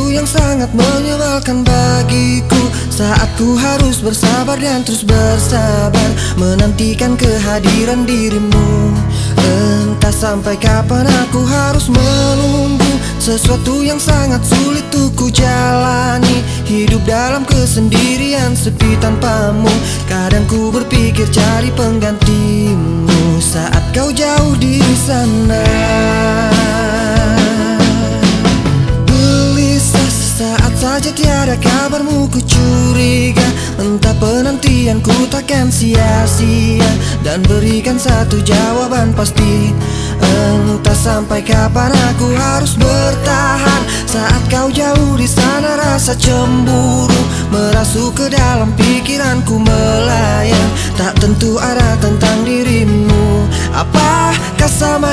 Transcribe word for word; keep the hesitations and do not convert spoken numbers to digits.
sesuatu yang sangat menyebalkan bagiku saat ku harus bersabar dan terus bersabar menantikan kehadiran dirimu. Entah sampai kapan aku harus menunggu sesuatu yang sangat sulit untuk ku jalani. Hidup dalam kesendirian sepi tanpamu. Kadang ku berpikir cari penggantimu saat kau jauh di sana. Gelisah saat saja tiada kabarmu, ku curiga entah penantianku takkan sia-sia, dan berikan satu jawaban pasti. Entah sampai kapan aku harus bertahan saat kau jauh di sana. Rasa cemburu merasuk ke dalam pikiranku melayang, tak tentu arah tentang dirimu. Apakah sama